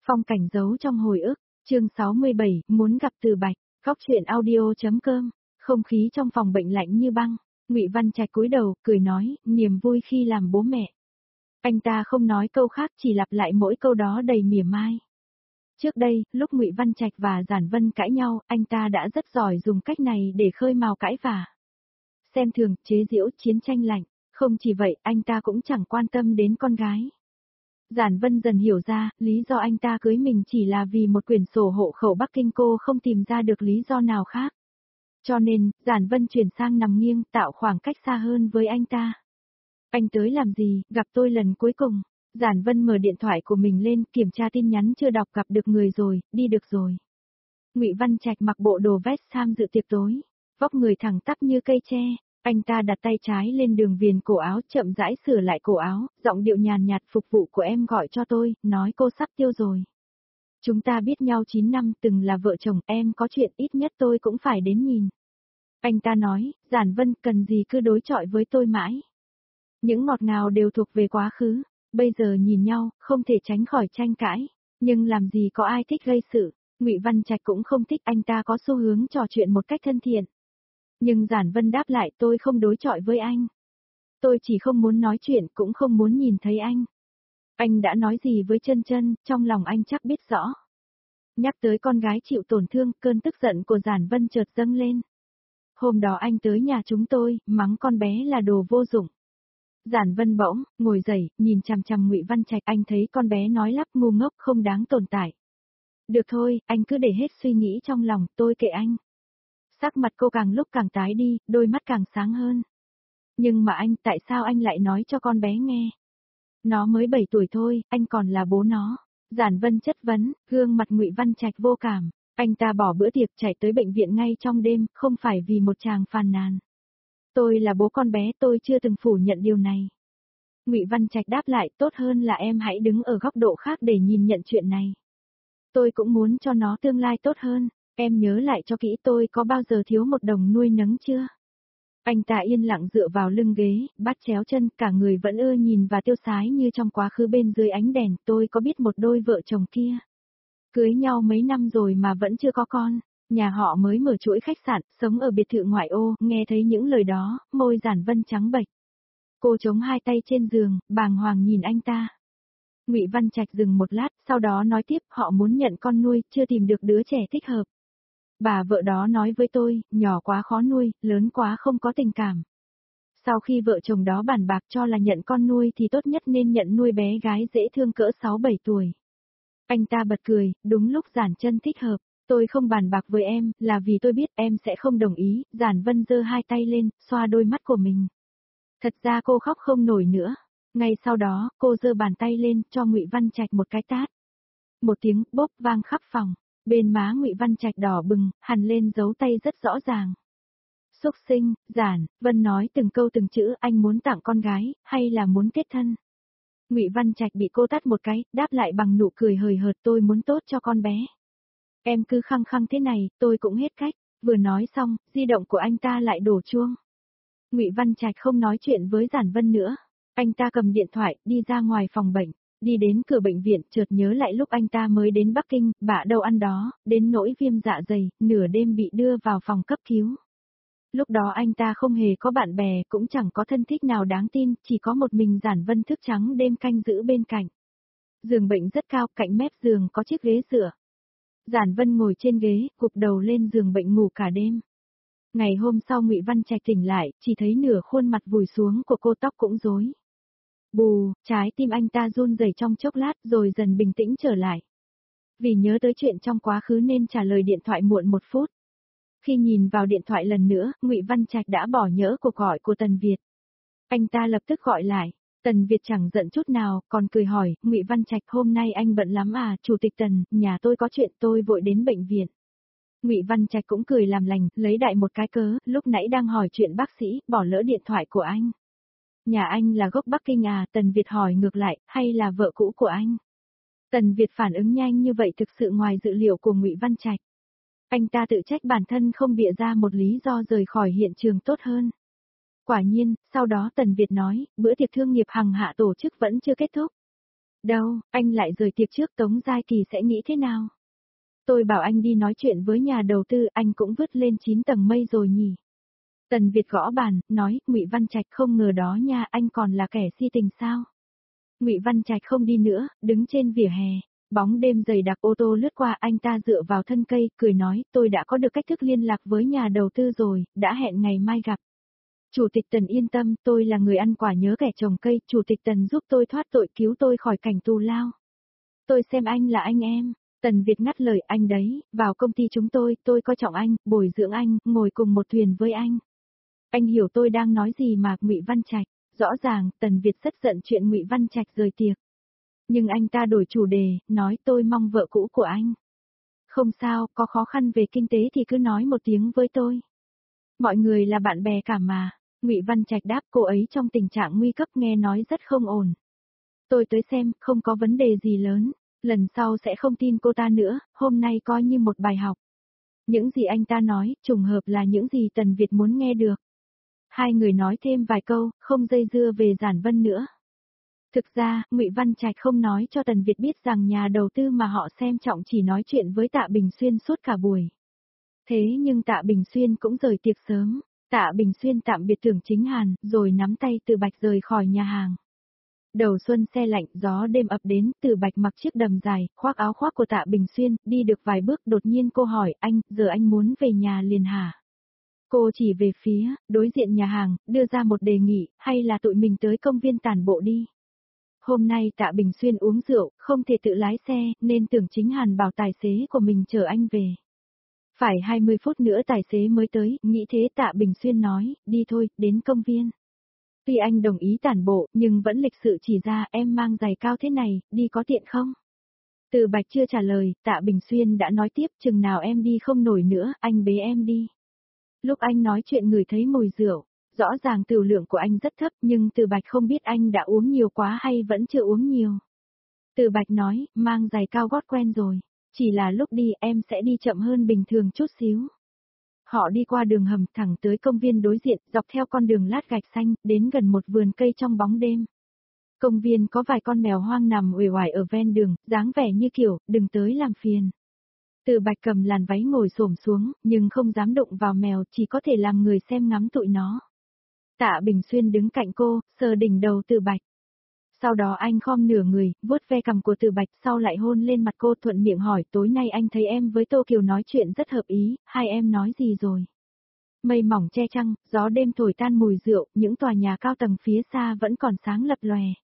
Phong cảnh giấu trong hồi ức, chương 67, muốn gặp Từ Bạch, góc chuyện audio.com, không khí trong phòng bệnh lạnh như băng, Ngụy Văn Trạch cúi đầu, cười nói, niềm vui khi làm bố mẹ. Anh ta không nói câu khác chỉ lặp lại mỗi câu đó đầy mỉa mai. Trước đây, lúc Ngụy Văn Trạch và Giản Vân cãi nhau, anh ta đã rất giỏi dùng cách này để khơi mào cãi vả. Xem thường, chế giễu, chiến tranh lạnh, không chỉ vậy, anh ta cũng chẳng quan tâm đến con gái. Giản Vân dần hiểu ra, lý do anh ta cưới mình chỉ là vì một quyển sổ hộ khẩu Bắc Kinh, cô không tìm ra được lý do nào khác. Cho nên, Giản Vân chuyển sang nằm nghiêng, tạo khoảng cách xa hơn với anh ta. Anh tới làm gì, gặp tôi lần cuối cùng. Giản Vân mở điện thoại của mình lên, kiểm tra tin nhắn chưa đọc, gặp được người rồi, đi được rồi. Ngụy Văn Trạch mặc bộ đồ vest tham dự tiệc tối, vóc người thẳng tắp như cây tre. Anh ta đặt tay trái lên đường viền cổ áo, chậm rãi sửa lại cổ áo, giọng điệu nhàn nhạt, phục vụ của em gọi cho tôi, nói cô sắp tiêu rồi. Chúng ta biết nhau 9 năm, từng là vợ chồng, em có chuyện ít nhất tôi cũng phải đến nhìn. Anh ta nói, Giản Vân, cần gì cứ đối chọi với tôi mãi. Những ngọt ngào đều thuộc về quá khứ, bây giờ nhìn nhau, không thể tránh khỏi tranh cãi, nhưng làm gì có ai thích gây sự. Ngụy Văn Trạch cũng không thích, anh ta có xu hướng trò chuyện một cách thân thiện. Nhưng Giản Vân đáp lại, tôi không đối chọi với anh. Tôi chỉ không muốn nói chuyện, cũng không muốn nhìn thấy anh. Anh đã nói gì với Chân Chân, trong lòng anh chắc biết rõ. Nhắc tới con gái chịu tổn thương, cơn tức giận của Giản Vân chợt dâng lên. Hôm đó anh tới nhà chúng tôi, mắng con bé là đồ vô dụng. Giản Vân bỗng ngồi dậy, nhìn chằm chằm Ngụy Văn Trạch, anh thấy con bé nói lắp ngu ngốc không đáng tồn tại. Được thôi, anh cứ để hết suy nghĩ trong lòng, tôi kệ anh. Sắc mặt cô càng lúc càng tái đi, đôi mắt càng sáng hơn. Nhưng mà anh, tại sao anh lại nói cho con bé nghe? Nó mới 7 tuổi thôi, anh còn là bố nó. Giản Vân chất vấn, gương mặt Ngụy Văn Trạch vô cảm. Anh ta bỏ bữa tiệc chạy tới bệnh viện ngay trong đêm, không phải vì một chàng phàn nàn. Tôi là bố con bé, tôi chưa từng phủ nhận điều này. Ngụy Văn Trạch đáp lại, tốt hơn là em hãy đứng ở góc độ khác để nhìn nhận chuyện này. Tôi cũng muốn cho nó tương lai tốt hơn. Em nhớ lại cho kỹ, tôi có bao giờ thiếu một đồng nuôi nấng chưa? Anh ta yên lặng dựa vào lưng ghế, bắt chéo chân, cả người vẫn ưa nhìn và tiêu sái như trong quá khứ bên dưới ánh đèn. Tôi có biết một đôi vợ chồng kia. Cưới nhau mấy năm rồi mà vẫn chưa có con. Nhà họ mới mở chuỗi khách sạn, sống ở biệt thự ngoại ô. Nghe thấy những lời đó, môi Giản Vân trắng bệch. Cô chống hai tay trên giường, bàng hoàng nhìn anh ta. Ngụy Văn Trạch dừng một lát, sau đó nói tiếp, họ muốn nhận con nuôi, chưa tìm được đứa trẻ thích hợp. Bà vợ đó nói với tôi, nhỏ quá khó nuôi, lớn quá không có tình cảm. Sau khi vợ chồng đó bàn bạc cho là nhận con nuôi thì tốt nhất nên nhận nuôi bé gái dễ thương cỡ 6-7 tuổi. Anh ta bật cười, đúng lúc Giản Chân thích hợp. Tôi không bàn bạc với em, là vì tôi biết em sẽ không đồng ý. Giản Vân giơ hai tay lên, xoa đôi mắt của mình. Thật ra cô khóc không nổi nữa. Ngay sau đó, cô giơ bàn tay lên, cho Ngụy Văn Trạch một cái tát. Một tiếng bốp vang khắp phòng. Bên má Ngụy Văn Trạch đỏ bừng, hằn lên dấu tay rất rõ ràng. Xúc sinh, Giản Vân nói từng câu từng chữ, anh muốn tặng con gái, hay là muốn kết thân? Ngụy Văn Trạch bị cô tát một cái, đáp lại bằng nụ cười hời hợt, tôi muốn tốt cho con bé. Em cứ khăng khăng thế này, tôi cũng hết cách. Vừa nói xong, di động của anh ta lại đổ chuông. Ngụy Văn Trạch không nói chuyện với Giản Vân nữa. Anh ta cầm điện thoại, đi ra ngoài phòng bệnh. Đi đến cửa bệnh viện, chợt nhớ lại lúc anh ta mới đến Bắc Kinh, bạ đâu ăn đó, đến nỗi viêm dạ dày, nửa đêm bị đưa vào phòng cấp cứu. Lúc đó anh ta không hề có bạn bè, cũng chẳng có thân thích nào đáng tin, chỉ có một mình Giản Vân thức trắng đêm canh giữ bên cạnh. Giường bệnh rất cao, cạnh mép giường có chiếc ghế dựa. Giản Vân ngồi trên ghế, gục đầu lên giường bệnh ngủ cả đêm. Ngày hôm sau Ngụy Văn Trạch tỉnh lại, chỉ thấy nửa khuôn mặt vùi xuống của cô, tóc cũng rối. Bù, trái tim anh ta run rẩy trong chốc lát rồi dần bình tĩnh trở lại. Vì nhớ tới chuyện trong quá khứ nên trả lời điện thoại muộn 1 phút. Khi nhìn vào điện thoại lần nữa, Ngụy Văn Trạch đã bỏ nhỡ cuộc gọi của Tần Việt. Anh ta lập tức gọi lại. Tần Việt chẳng giận chút nào, còn cười hỏi, Ngụy Văn Trạch, hôm nay anh bận lắm à? Chủ tịch Tần, nhà tôi có chuyện, tôi vội đến bệnh viện. Ngụy Văn Trạch cũng cười làm lành, lấy đại một cái cớ, lúc nãy đang hỏi chuyện bác sĩ, bỏ lỡ điện thoại của anh. Nhà anh là gốc Bắc Kinh à? Tần Việt hỏi ngược lại, hay là vợ cũ của anh? Tần Việt phản ứng nhanh như vậy thực sự ngoài dự liệu của Ngụy Văn Trạch. Anh ta tự trách bản thân không bịa ra một lý do rời khỏi hiện trường tốt hơn. Quả nhiên, sau đó Tần Việt nói, bữa tiệc thương nghiệp hằng hạ tổ chức vẫn chưa kết thúc. Đâu, anh lại rời tiệc trước Tống Giai Kỳ sẽ nghĩ thế nào? Tôi bảo anh đi nói chuyện với nhà đầu tư, anh cũng vứt lên 9 tầng mây rồi nhỉ. Tần Việt gõ bàn, nói, Ngụy Văn Trạch không ngờ đó nha, anh còn là kẻ si tình sao? Ngụy Văn Trạch không đi nữa, đứng trên vỉa hè, bóng đêm dày đặc ô tô lướt qua, anh ta dựa vào thân cây, cười nói, tôi đã có được cách thức liên lạc với nhà đầu tư rồi, đã hẹn ngày mai gặp. Chủ tịch Tần yên tâm, tôi là người ăn quả nhớ kẻ trồng cây, Chủ tịch Tần giúp tôi thoát tội, cứu tôi khỏi cảnh tù lao. Tôi xem anh là anh em. Tần Việt ngắt lời, anh đấy, vào công ty chúng tôi coi trọng anh, bồi dưỡng anh, ngồi cùng một thuyền với anh. Anh hiểu tôi đang nói gì mà, Ngụy Văn Trạch. Rõ ràng, Tần Việt rất giận chuyện Ngụy Văn Trạch rời tiệc. Nhưng anh ta đổi chủ đề, nói tôi mong vợ cũ của anh. Không sao, có khó khăn về kinh tế thì cứ nói một tiếng với tôi. Mọi người là bạn bè cả mà. Ngụy Văn Trạch đáp, cô ấy trong tình trạng nguy cấp, nghe nói rất không ổn. Tôi tới xem, không có vấn đề gì lớn, lần sau sẽ không tin cô ta nữa, hôm nay coi như một bài học. Những gì anh ta nói, trùng hợp là những gì Tần Việt muốn nghe được. Hai người nói thêm vài câu, không dây dưa về Giản Vân nữa. Thực ra, Ngụy Văn Trạch không nói cho Tần Việt biết rằng nhà đầu tư mà họ xem trọng chỉ nói chuyện với Tạ Bình Xuyên suốt cả buổi. Thế nhưng Tạ Bình Xuyên cũng rời tiệc sớm, Tạ Bình Xuyên tạm biệt Tưởng Chính Hàn, rồi nắm tay Từ Bạch rời khỏi nhà hàng. Đầu xuân se lạnh, gió đêm ập đến, Từ Bạch mặc chiếc đầm dài, khoác áo khoác của Tạ Bình Xuyên, đi được vài bước đột nhiên cô hỏi, anh, giờ anh muốn về nhà liền hả? Cô chỉ về phía, đối diện nhà hàng, đưa ra một đề nghị, hay là tụi mình tới công viên tản bộ đi. Hôm nay Tạ Bình Xuyên uống rượu, không thể tự lái xe, nên Tưởng Chính Hàn bảo tài xế của mình chở anh về. Phải 20 phút nữa tài xế mới tới, nghĩ thế Tạ Bình Xuyên nói, đi thôi, đến công viên. Tuy anh đồng ý tản bộ, nhưng vẫn lịch sự chỉ ra, em mang giày cao thế này, đi có tiện không? Từ Bạch chưa trả lời, Tạ Bình Xuyên đã nói tiếp, chừng nào em đi không nổi nữa, anh bế em đi. Lúc anh nói chuyện ngửi thấy mùi rượu, rõ ràng tửu lượng của anh rất thấp, nhưng Từ Bạch không biết anh đã uống nhiều quá hay vẫn chưa uống nhiều. Từ Bạch nói, mang giày cao gót quen rồi, chỉ là lúc đi em sẽ đi chậm hơn bình thường chút xíu. Họ đi qua đường hầm thẳng tới công viên đối diện, dọc theo con đường lát gạch xanh, đến gần một vườn cây trong bóng đêm. Công viên có vài con mèo hoang nằm uể oải ở ven đường, dáng vẻ như kiểu, đừng tới làm phiền. Từ Bạch cầm làn váy ngồi xổm xuống, nhưng không dám đụng vào mèo, chỉ có thể làm người xem ngắm tụi nó. Tạ Bình Xuyên đứng cạnh cô, sờ đỉnh đầu Từ Bạch. Sau đó anh khom nửa người, vuốt ve cằm của Từ Bạch, sau lại hôn lên mặt cô, thuận miệng hỏi, tối nay anh thấy em với Tô Kiều nói chuyện rất hợp ý, hai em nói gì rồi? Mây mỏng che trăng, gió đêm thổi tan mùi rượu, những tòa nhà cao tầng phía xa vẫn còn sáng lập lòe.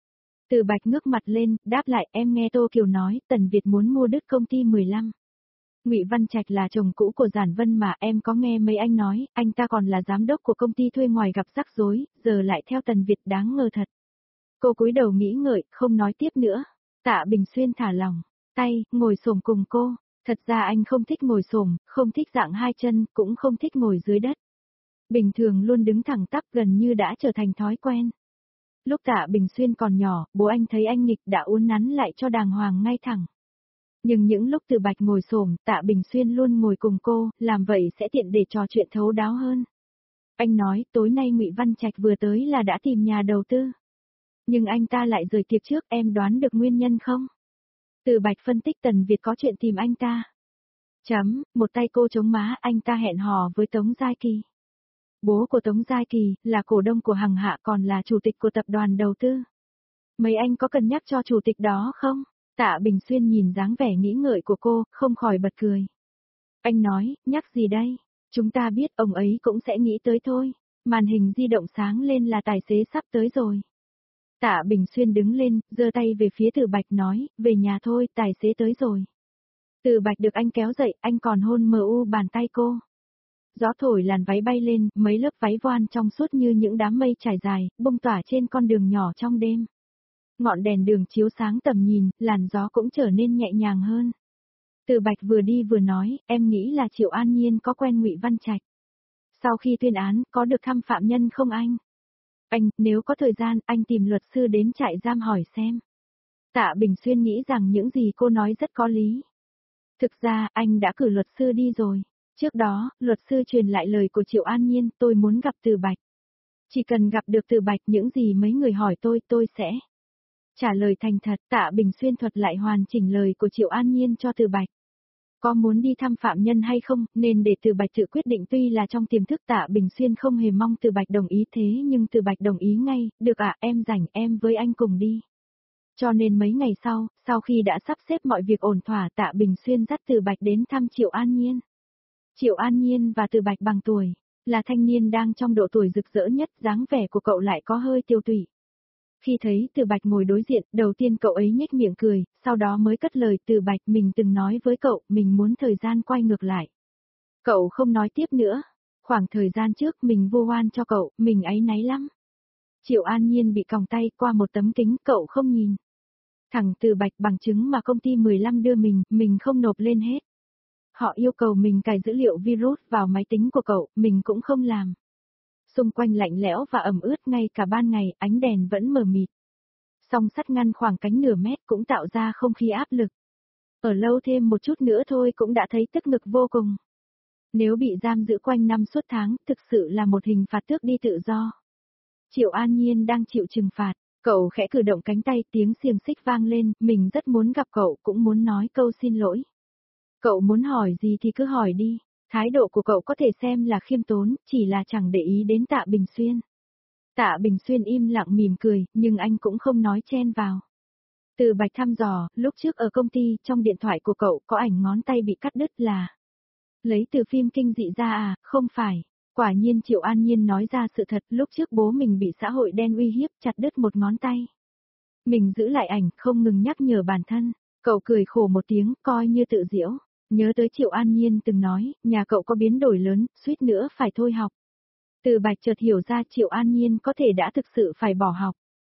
Từ Bạch ngước mặt lên, đáp lại, em nghe Tô Kiều nói, Tần Việt muốn mua đứt công ty 15. Ngụy Văn Trạch là chồng cũ của Giản Vân mà, em có nghe mấy anh nói, anh ta còn là giám đốc của công ty thuê ngoài gặp rắc rối, giờ lại theo Tần Việt, đáng ngờ thật. Cô cúi đầu nghĩ ngợi, không nói tiếp nữa. Tạ Bình Xuyên thả lỏng tay, ngồi xổm cùng cô. Thật ra anh không thích ngồi xổm, không thích dạng hai chân, cũng không thích ngồi dưới đất. Bình thường luôn đứng thẳng tắp, gần như đã trở thành thói quen. Lúc Tạ Bình Xuyên còn nhỏ, bố anh thấy anh nghịch đã uốn nắn lại cho đàng hoàng ngay thẳng. Nhưng những lúc Từ Bạch ngồi xổm, Tạ Bình Xuyên luôn ngồi cùng cô, làm vậy sẽ tiện để trò chuyện thấu đáo hơn. Anh nói, tối nay Ngụy Văn Trạch vừa tới là đã tìm nhà đầu tư. Nhưng anh ta lại rời tiệc trước, em đoán được nguyên nhân không? Từ Bạch phân tích, Tần Việt có chuyện tìm anh ta. Một tay cô chống má, anh ta hẹn hò với Tống Giai Kỳ. Bố của Tống Giai Kỳ, là cổ đông của Hằng Hạ, còn là chủ tịch của tập đoàn đầu tư. Mấy anh có cân nhắc cho chủ tịch đó không? Tạ Bình Xuyên nhìn dáng vẻ nghĩ ngợi của cô, không khỏi bật cười. Anh nói, nhắc gì đây? Chúng ta biết ông ấy cũng sẽ nghĩ tới thôi. Màn hình di động sáng lên là tài xế sắp tới rồi. Tạ Bình Xuyên đứng lên, giơ tay về phía Từ Bạch nói, về nhà thôi, tài xế tới rồi. Từ Bạch được anh kéo dậy, anh còn hôn mờ bàn tay cô. Gió thổi làn váy bay lên, mấy lớp váy voan trong suốt như những đám mây trải dài, bung tỏa trên con đường nhỏ trong đêm. Ngọn đèn đường chiếu sáng tầm nhìn, làn gió cũng trở nên nhẹ nhàng hơn. Từ Bạch vừa đi vừa nói, em nghĩ là Triệu An Nhiên có quen Ngụy Văn Trạch. Sau khi tuyên án, có được thăm phạm nhân không anh? Anh, nếu có thời gian, anh tìm luật sư đến trại giam hỏi xem. Tạ Bình Xuyên nghĩ rằng những gì cô nói rất có lý. Thực ra, anh đã cử luật sư đi rồi. Trước đó, luật sư truyền lại lời của Triệu An Nhiên, tôi muốn gặp Từ Bạch. Chỉ cần gặp được Từ Bạch, những gì mấy người hỏi tôi sẽ. Trả lời thành thật, Tạ Bình Xuyên thuật lại hoàn chỉnh lời của Triệu An Nhiên cho Từ Bạch. Có muốn đi thăm phạm nhân hay không, nên để Từ Bạch tự quyết định, tuy là trong tiềm thức Tạ Bình Xuyên không hề mong Từ Bạch đồng ý, thế nhưng Từ Bạch đồng ý ngay, được ạ, em rảnh, em với anh cùng đi. Cho nên mấy ngày sau khi đã sắp xếp mọi việc ổn thỏa, Tạ Bình Xuyên dắt Từ Bạch đến thăm Triệu An Nhiên. Triệu An Nhiên và Từ Bạch bằng tuổi, là thanh niên đang trong độ tuổi rực rỡ nhất, dáng vẻ của cậu lại có hơi tiêu tụy. Khi thấy Từ Bạch ngồi đối diện, đầu tiên cậu ấy nhếch miệng cười, sau đó mới cất lời, Từ Bạch, mình từng nói với cậu, mình muốn thời gian quay ngược lại. Cậu không nói tiếp nữa. Khoảng thời gian trước mình vu oan cho cậu, mình áy náy lắm. Triệu An Nhiên bị còng tay qua một tấm kính, cậu không nhìn. Thằng Từ Bạch bằng chứng mà công ty 15 đưa mình không nộp lên hết. Họ yêu cầu mình cài dữ liệu virus vào máy tính của cậu, mình cũng không làm. Xung quanh lạnh lẽo và ẩm ướt, ngay cả ban ngày, ánh đèn vẫn mờ mịt. Song sắt ngăn khoảng cánh nửa mét cũng tạo ra không khí áp lực. Ở lâu thêm một chút nữa thôi cũng đã thấy tức ngực vô cùng. Nếu bị giam giữ quanh năm suốt tháng, thực sự là một hình phạt tước đi tự do. Triệu An Nhiên đang chịu trừng phạt, cậu khẽ cử động cánh tay, tiếng xiềng xích vang lên, mình rất muốn gặp cậu, cũng muốn nói câu xin lỗi. Cậu muốn hỏi gì thì cứ hỏi đi, thái độ của cậu có thể xem là khiêm tốn, chỉ là chẳng để ý đến Tạ Bình Xuyên. Tạ Bình Xuyên im lặng mỉm cười, nhưng anh cũng không nói chen vào. Từ Bạch thăm dò, lúc trước ở công ty, trong điện thoại của cậu có ảnh ngón tay bị cắt đứt là lấy từ phim kinh dị ra à, không phải. Quả nhiên Triệu An Nhiên nói ra sự thật, lúc trước bố mình bị xã hội đen uy hiếp, chặt đứt một ngón tay. Mình giữ lại ảnh, không ngừng nhắc nhở bản thân. Cậu cười khổ một tiếng, coi như tự giễu. Nhớ tới Triệu An Nhiên từng nói, nhà cậu có biến đổi lớn, suýt nữa phải thôi học. Từ Bạch chợt hiểu ra Triệu An Nhiên có thể đã thực sự phải bỏ học.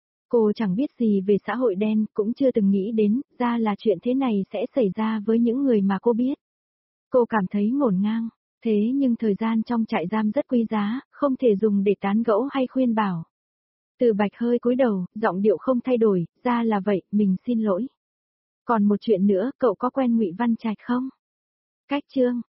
Cô chẳng biết gì về xã hội đen, cũng chưa từng nghĩ đến, ra là chuyện thế này sẽ xảy ra với những người mà cô biết. Cô cảm thấy ngổn ngang, thế nhưng thời gian trong trại giam rất quý giá, không thể dùng để tán gẫu hay khuyên bảo. Từ Bạch hơi cúi đầu, giọng điệu không thay đổi, ra là vậy, mình xin lỗi. Còn một chuyện nữa, cậu có quen Ngụy Văn Trạch không? Cách chương